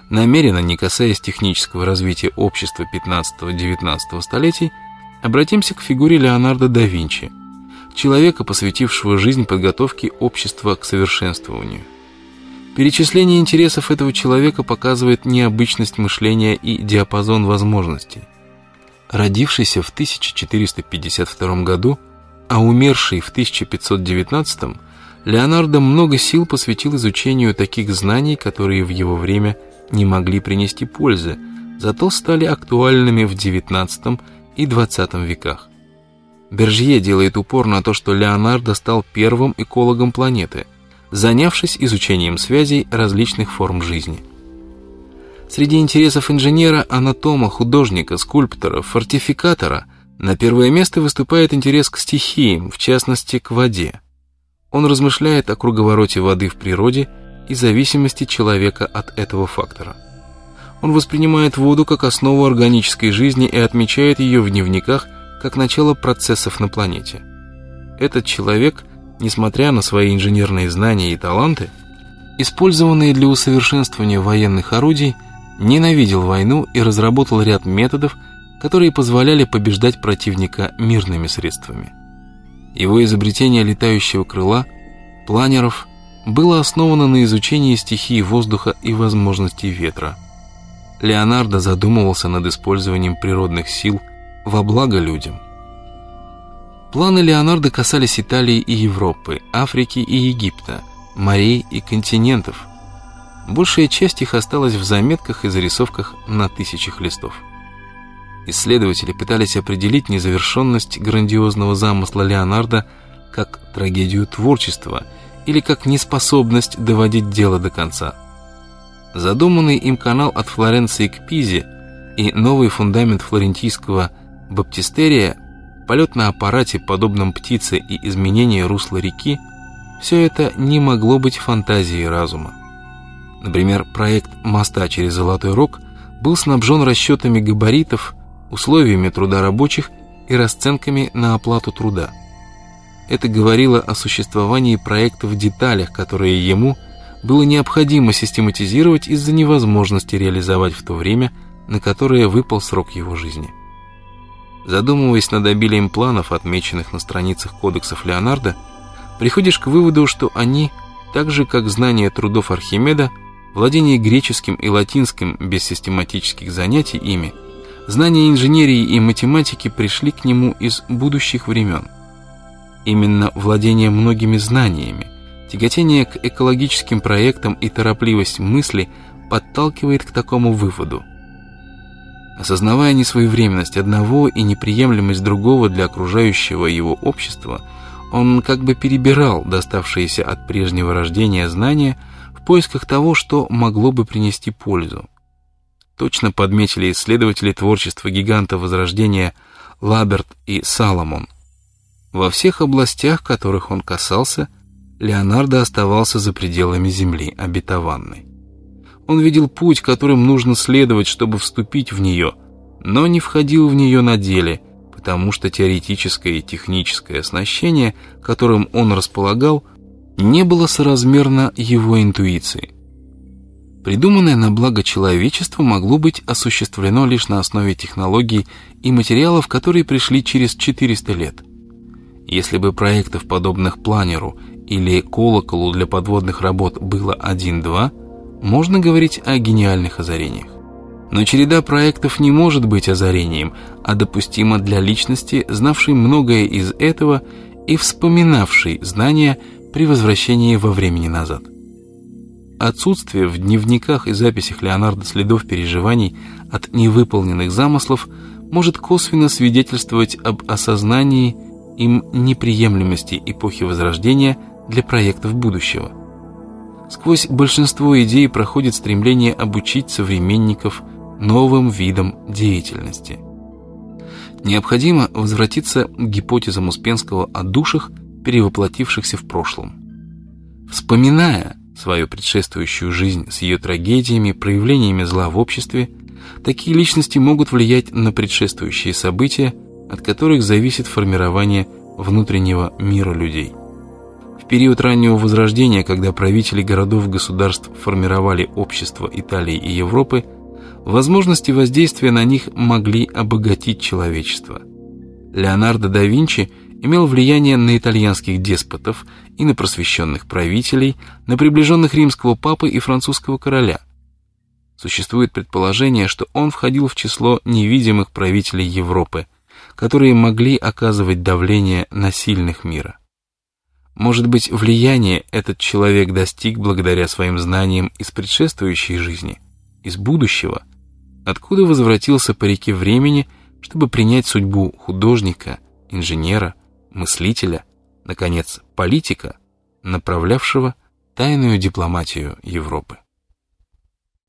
намеренно не касаясь технического развития общества 15-19 столетий, обратимся к фигуре Леонардо да Винчи, человека, посвятившего жизнь подготовке общества к совершенствованию. Перечисление интересов этого человека показывает необычность мышления и диапазон возможностей. Родившийся в 1452 году, а умерший в 1519, Леонардо много сил посвятил изучению таких знаний, которые в его время не могли принести пользы, зато стали актуальными в XIX и XX веках. Бержье делает упор на то, что Леонардо стал первым экологом планеты, занявшись изучением связей различных форм жизни. Среди интересов инженера, анатома, художника, скульптора, фортификатора на первое место выступает интерес к стихиям, в частности, к воде. Он размышляет о круговороте воды в природе и зависимости человека от этого фактора. Он воспринимает воду как основу органической жизни и отмечает ее в дневниках как начало процессов на планете. Этот человек, несмотря на свои инженерные знания и таланты, использованные для усовершенствования военных орудий, ненавидел войну и разработал ряд методов, которые позволяли побеждать противника мирными средствами. Его изобретение летающего крыла, планеров, было основано на изучении стихии воздуха и возможностей ветра. Леонардо задумывался над использованием природных сил во благо людям. Планы Леонардо касались Италии и Европы, Африки и Египта, морей и континентов. Большая часть их осталась в заметках и зарисовках на тысячах листов. Исследователи пытались определить незавершенность грандиозного замысла Леонардо как трагедию творчества или как неспособность доводить дело до конца. Задуманный им канал от Флоренции к Пизе и новый фундамент флорентийского баптистерия, полет на аппарате, подобном птице, и изменение русла реки – все это не могло быть фантазией разума. Например, проект моста через Золотой Рог был снабжен расчетами габаритов, условиями труда рабочих и расценками на оплату труда. Это говорило о существовании проекта в деталях, которые ему было необходимо систематизировать из-за невозможности реализовать в то время, на которое выпал срок его жизни. Задумываясь над обилием планов, отмеченных на страницах кодексов Леонардо, приходишь к выводу, что они, так же как знание трудов Архимеда, владение греческим и латинским без систематических занятий ими, знания инженерии и математики пришли к нему из будущих времен. Именно владение многими знаниями, тяготение к экологическим проектам и торопливость мысли подталкивает к такому выводу. Осознавая несвоевременность одного и неприемлемость другого для окружающего его общества, он как бы перебирал доставшиеся от прежнего рождения знания в поисках того, что могло бы принести пользу. Точно подметили исследователи творчества гиганта Возрождения Лаберт и Саломон. Во всех областях, которых он касался, Леонардо оставался за пределами земли обетованной. Он видел путь, которым нужно следовать, чтобы вступить в нее, но не входил в нее на деле, потому что теоретическое и техническое оснащение, которым он располагал, не было соразмерно его интуиции. Придуманное на благо человечества могло быть осуществлено лишь на основе технологий и материалов, которые пришли через 400 лет. Если бы проектов, подобных планеру или колоколу для подводных работ, было 1-2, можно говорить о гениальных озарениях. Но череда проектов не может быть озарением, а допустима для личности, знавшей многое из этого и вспоминавшей знания при возвращении во времени назад. Отсутствие в дневниках и записях Леонардо следов переживаний от невыполненных замыслов может косвенно свидетельствовать об осознании им неприемлемости эпохи Возрождения для проектов будущего. Сквозь большинство идей проходит стремление обучить современников новым видам деятельности. Необходимо возвратиться к гипотезам Успенского о душах, перевоплотившихся в прошлом. Вспоминая свою предшествующую жизнь с ее трагедиями, проявлениями зла в обществе, такие личности могут влиять на предшествующие события, от которых зависит формирование внутреннего мира людей. В период раннего Возрождения, когда правители городов-государств формировали общество Италии и Европы, возможности воздействия на них могли обогатить человечество. Леонардо да Винчи имел влияние на итальянских деспотов и на просвещенных правителей, на приближенных римского папы и французского короля. Существует предположение, что он входил в число невидимых правителей Европы, которые могли оказывать давление на сильных мира. Может быть, влияние этот человек достиг благодаря своим знаниям из предшествующей жизни, из будущего, откуда возвратился по реке времени, чтобы принять судьбу художника, инженера, мыслителя, наконец, политика, направлявшего тайную дипломатию Европы.